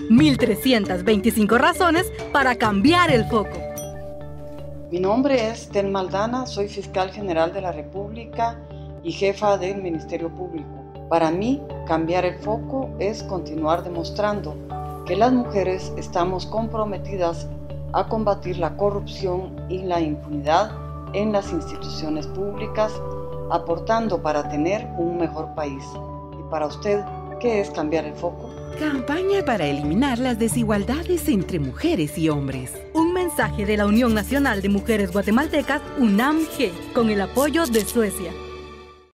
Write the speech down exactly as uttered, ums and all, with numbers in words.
mil trescientas veinticinco razones para cambiar el foco. Mi nombre es Telma Aldana, soy fiscal general de la República y jefa del Ministerio Público. Para mí, cambiar el foco es continuar demostrando que las mujeres estamos comprometidas a combatir la corrupción y la impunidad en las instituciones públicas, aportando para tener un mejor país. Y para usted, ¿qué es cambiar el foco? Campaña para eliminar las desigualdades entre mujeres y hombres. Un mensaje de la Unión Nacional de Mujeres Guatemaltecas, UNAM-G, con el apoyo de Suecia.